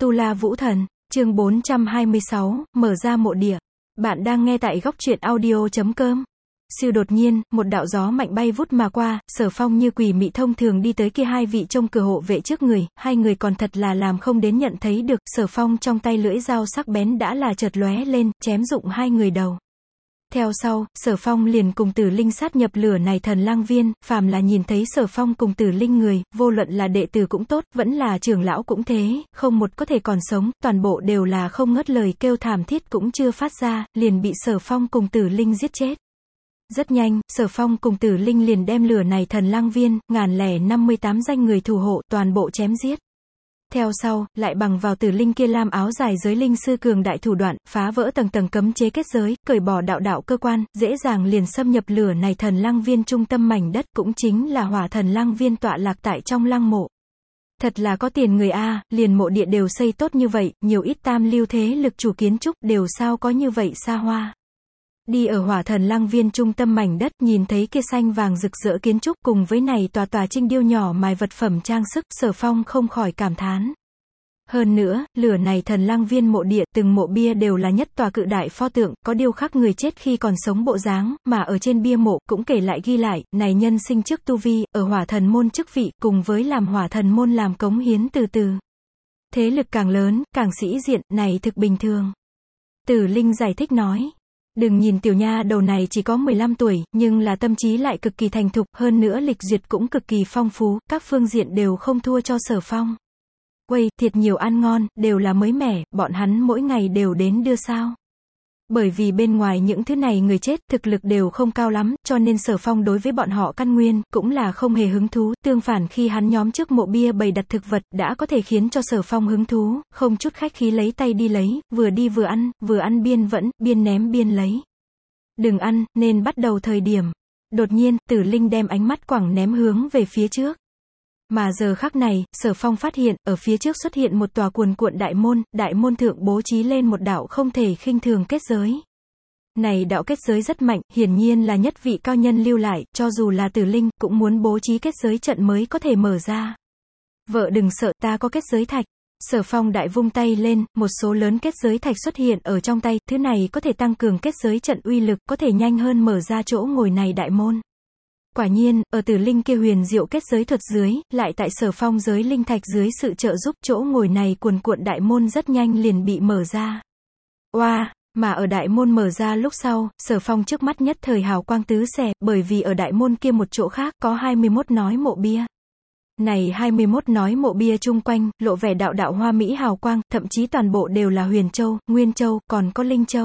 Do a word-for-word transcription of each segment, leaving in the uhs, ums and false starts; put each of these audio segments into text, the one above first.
Tu La Vũ Thần, chương bốn trăm hai mươi sáu, mở ra mộ địa. Bạn đang nghe tại góc truyện audio chấm com. Siêu đột nhiên, một đạo gió mạnh bay vút mà qua, Sở Phong như quỷ mị thông thường đi tới kia hai vị trông cửa hộ vệ trước người, hai người còn thật là làm không đến nhận thấy được, Sở Phong trong tay lưỡi dao sắc bén đã là chợt lóe lên, chém rụng hai người đầu. Theo sau, Sở Phong liền cùng Tử Linh sát nhập lửa này thần lang viên, phàm là nhìn thấy Sở Phong cùng Tử Linh người, vô luận là đệ tử cũng tốt, vẫn là trưởng lão cũng thế, không một có thể còn sống, toàn bộ đều là không ngớt lời kêu thảm thiết cũng chưa phát ra, liền bị Sở Phong cùng Tử Linh giết chết. Rất nhanh, Sở Phong cùng Tử Linh liền đem lửa này thần lang viên, ngàn lẻ năm mươi tám danh người thủ hộ, toàn bộ chém giết. Theo sau, lại bằng vào Tử Linh kia lam áo dài giới linh sư cường đại thủ đoạn, phá vỡ tầng tầng cấm chế kết giới, cởi bỏ đạo đạo cơ quan, dễ dàng liền xâm nhập lửa này thần lang viên trung tâm mảnh đất, cũng chính là hỏa thần lang viên tọa lạc tại trong lăng mộ. Thật là có tiền người a, liền mộ địa đều xây tốt như vậy, nhiều ít tam lưu thế lực chủ kiến trúc đều sao có như vậy xa hoa. Đi ở hỏa thần lang viên trung tâm mảnh đất, nhìn thấy kia xanh vàng rực rỡ kiến trúc cùng với này tòa tòa trinh điêu nhỏ mài vật phẩm trang sức, Sở Phong không khỏi cảm thán. Hơn nữa, lửa này thần lang viên mộ địa, từng mộ bia đều là nhất tòa cự đại pho tượng, có điêu khắc người chết khi còn sống bộ dáng, mà ở trên bia mộ, cũng kể lại ghi lại, này nhân sinh trước tu vi, ở hỏa thần môn chức vị, cùng với làm hỏa thần môn làm cống hiến từ từ. Thế lực càng lớn, càng sĩ diện, này thực bình thường. Tử Linh giải thích nói. Đừng nhìn tiểu nha đầu này chỉ có mười lăm tuổi, nhưng là tâm trí lại cực kỳ thành thục, hơn nữa lịch duyệt cũng cực kỳ phong phú, các phương diện đều không thua cho Sở Phong. Quầy, thiệt nhiều ăn ngon, đều là mới mẻ, bọn hắn mỗi ngày đều đến đưa sao. Bởi vì bên ngoài những thứ này người chết, thực lực đều không cao lắm, cho nên Sở Phong đối với bọn họ căn nguyên, cũng là không hề hứng thú, tương phản khi hắn nhóm trước mộ bia bày đặt thực vật, đã có thể khiến cho Sở Phong hứng thú, không chút khách khí lấy tay đi lấy, vừa đi vừa ăn, vừa ăn biên vẫn, biên ném biên lấy. Đừng ăn, nên bắt đầu thời điểm. Đột nhiên, Tử Linh đem ánh mắt quẳng ném hướng về phía trước. Mà giờ khắc này, Sở Phong phát hiện, ở phía trước xuất hiện một tòa cuồn cuộn đại môn, đại môn thượng bố trí lên một đạo không thể khinh thường kết giới. Này đạo kết giới rất mạnh, hiển nhiên là nhất vị cao nhân lưu lại, cho dù là Tử Linh, cũng muốn bố trí kết giới trận mới có thể mở ra. Vợ đừng sợ, ta có kết giới thạch. Sở Phong đại vung tay lên, một số lớn kết giới thạch xuất hiện ở trong tay, thứ này có thể tăng cường kết giới trận uy lực, có thể nhanh hơn mở ra chỗ ngồi này đại môn. Quả nhiên, ở Tử Linh kia huyền diệu kết giới thuật dưới, lại tại Sở Phong giới linh thạch dưới sự trợ giúp chỗ ngồi này cuồn cuộn đại môn rất nhanh liền bị mở ra. Oa, wow, mà ở đại môn mở ra lúc sau, Sở Phong trước mắt nhất thời hào quang tứ xẻ, bởi vì ở đại môn kia một chỗ khác có hai mươi mốt nói mộ bia. Này hai mươi mốt nói mộ bia chung quanh, lộ vẻ đạo đạo hoa mỹ hào quang, thậm chí toàn bộ đều là huyền châu, nguyên châu, còn có linh châu.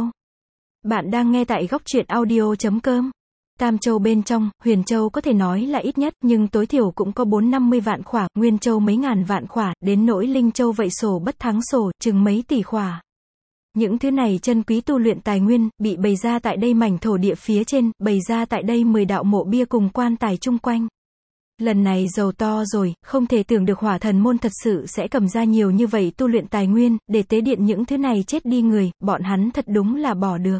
Bạn đang nghe tại góc truyện audio chấm com. Tam châu bên trong, huyền châu có thể nói là ít nhất, nhưng tối thiểu cũng có bốn năm mươi vạn khỏa, nguyên châu mấy ngàn vạn khỏa, đến nỗi linh châu vậy sổ bất thắng sổ, chừng mấy tỷ khỏa. Những thứ này chân quý tu luyện tài nguyên, bị bày ra tại đây mảnh thổ địa phía trên, bày ra tại đây mười đạo mộ bia cùng quan tài chung quanh. Lần này giàu to rồi, không thể tưởng được hỏa thần môn thật sự sẽ cầm ra nhiều như vậy tu luyện tài nguyên, để tế điện những thứ này chết đi người, bọn hắn thật đúng là bỏ được.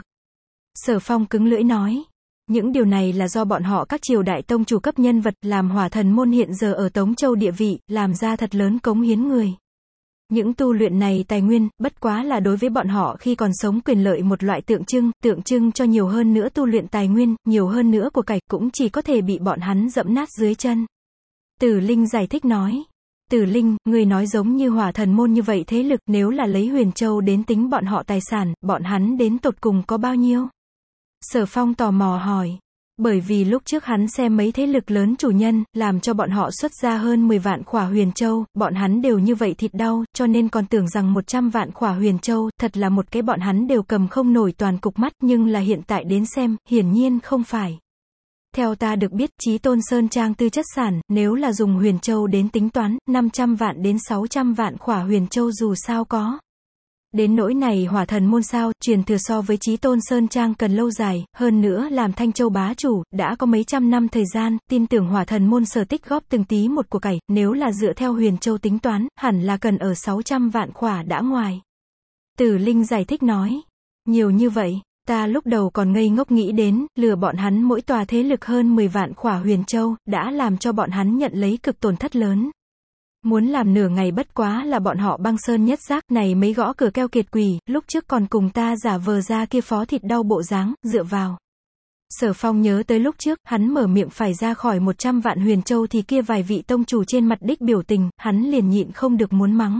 Sở Phong cứng lưỡi nói. Những điều này là do bọn họ các triều đại tông chủ cấp nhân vật, làm hỏa thần môn hiện giờ ở Tống Châu địa vị, làm ra thật lớn cống hiến người. Những tu luyện này tài nguyên, bất quá là đối với bọn họ khi còn sống quyền lợi một loại tượng trưng, tượng trưng cho nhiều hơn nữa tu luyện tài nguyên, nhiều hơn nữa của cải, cũng chỉ có thể bị bọn hắn dẫm nát dưới chân. Tử Linh giải thích nói. Tử Linh, người nói giống như hỏa thần môn như vậy thế lực, nếu là lấy huyền châu đến tính bọn họ tài sản, bọn hắn đến tột cùng có bao nhiêu? Sở Phong tò mò hỏi. Bởi vì lúc trước hắn xem mấy thế lực lớn chủ nhân, làm cho bọn họ xuất ra hơn mười vạn khỏa huyền châu, bọn hắn đều như vậy thịt đau, cho nên còn tưởng rằng một trăm vạn khỏa huyền châu, thật là một cái bọn hắn đều cầm không nổi toàn cục mắt, nhưng là hiện tại đến xem, hiển nhiên không phải. Theo ta được biết, Chí Tôn Sơn Trang tư chất sản, nếu là dùng huyền châu đến tính toán, năm trăm vạn đến sáu trăm vạn khỏa huyền châu dù sao có. Đến nỗi này hỏa thần môn sao, truyền thừa so với Chí Tôn Sơn Trang cần lâu dài, hơn nữa làm Thanh Châu bá chủ, đã có mấy trăm năm thời gian, tin tưởng hỏa thần môn sở tích góp từng tí một của cải, nếu là dựa theo huyền châu tính toán, hẳn là cần ở sáu trăm vạn khỏa đã ngoài. Tử Linh giải thích nói, nhiều như vậy, ta lúc đầu còn ngây ngốc nghĩ đến, lừa bọn hắn mỗi tòa thế lực hơn mười vạn khỏa huyền châu, đã làm cho bọn hắn nhận lấy cực tổn thất lớn. Muốn làm nửa ngày bất quá là bọn họ băng sơn nhất giác, này mấy gõ cửa keo kiệt quỷ, lúc trước còn cùng ta giả vờ ra kia phó thịt đau bộ dáng, dựa vào. Sở Phong nhớ tới lúc trước, hắn mở miệng phải ra khỏi một trăm vạn huyền châu thì kia vài vị tông chủ trên mặt đích biểu tình, hắn liền nhịn không được muốn mắng.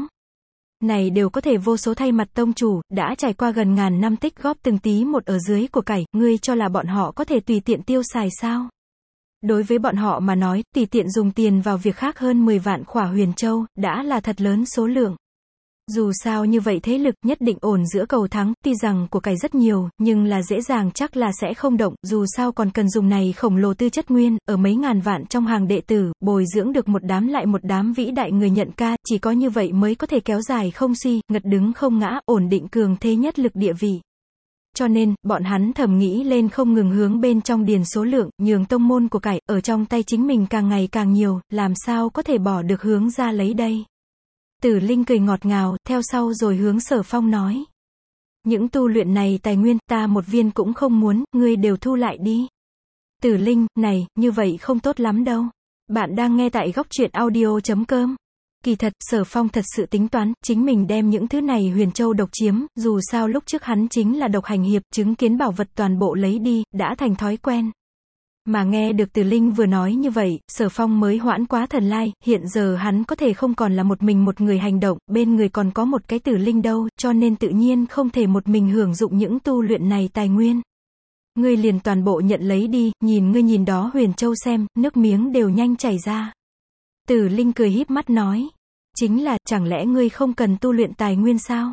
Này đều có thể vô số thay mặt tông chủ, đã trải qua gần ngàn năm tích góp từng tí một ở dưới của cải, ngươi cho là bọn họ có thể tùy tiện tiêu xài sao? Đối với bọn họ mà nói, tùy tiện dùng tiền vào việc khác hơn mười vạn khỏa huyền châu, đã là thật lớn số lượng. Dù sao như vậy thế lực nhất định ổn giữa cầu thắng, tuy rằng của cải rất nhiều, nhưng là dễ dàng chắc là sẽ không động, dù sao còn cần dùng này khổng lồ tư chất nguyên, ở mấy ngàn vạn trong hàng đệ tử, bồi dưỡng được một đám lại một đám vĩ đại người nhận ca, chỉ có như vậy mới có thể kéo dài không suy, ngật đứng không ngã, ổn định cường thế nhất lực địa vị. Cho nên, bọn hắn thầm nghĩ lên không ngừng hướng bên trong điền số lượng, nhường tông môn của cải, ở trong tay chính mình càng ngày càng nhiều, làm sao có thể bỏ được hướng ra lấy đây. Tử Linh cười ngọt ngào, theo sau rồi hướng Sở Phong nói. Những tu luyện này tài nguyên, ta một viên cũng không muốn, ngươi đều thu lại đi. Tử Linh, này, như vậy không tốt lắm đâu. Bạn đang nghe tại góc truyện audio chấm com. Kỳ thật, Sở Phong thật sự tính toán, chính mình đem những thứ này huyền châu độc chiếm, dù sao lúc trước hắn chính là độc hành hiệp, chứng kiến bảo vật toàn bộ lấy đi, đã thành thói quen. Mà nghe được Tử Linh vừa nói như vậy, Sở Phong mới hoãn quá thần lai, hiện giờ hắn có thể không còn là một mình một người hành động, bên người còn có một cái Tử Linh đâu, cho nên tự nhiên không thể một mình hưởng dụng những tu luyện này tài nguyên. Ngươi liền toàn bộ nhận lấy đi, nhìn ngươi nhìn đó huyền châu xem, nước miếng đều nhanh chảy ra. Tử Linh cười híp mắt nói, chính là, chẳng lẽ ngươi không cần tu luyện tài nguyên sao?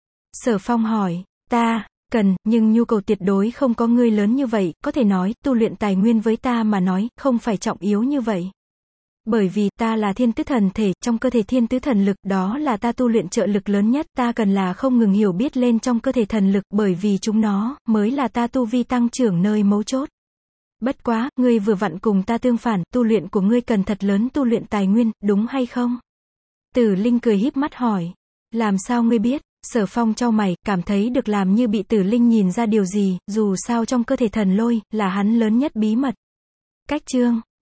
Sở Phong hỏi, ta, cần, nhưng nhu cầu tuyệt đối không có ngươi lớn như vậy, có thể nói, tu luyện tài nguyên với ta mà nói, không phải trọng yếu như vậy. Bởi vì, ta là thiên tứ thần thể, trong cơ thể thiên tứ thần lực, đó là ta tu luyện trợ lực lớn nhất, ta cần là không ngừng hiểu biết lên trong cơ thể thần lực, bởi vì chúng nó, mới là ta tu vi tăng trưởng nơi mấu chốt. Bất quá, ngươi vừa vặn cùng ta tương phản, tu luyện của ngươi cần thật lớn tu luyện tài nguyên, đúng hay không? Tử Linh cười híp mắt hỏi, làm sao ngươi biết? Sở Phong chau mày, cảm thấy được làm như bị Tử Linh nhìn ra điều gì, dù sao trong cơ thể thần lôi, là hắn lớn nhất bí mật. Cách chương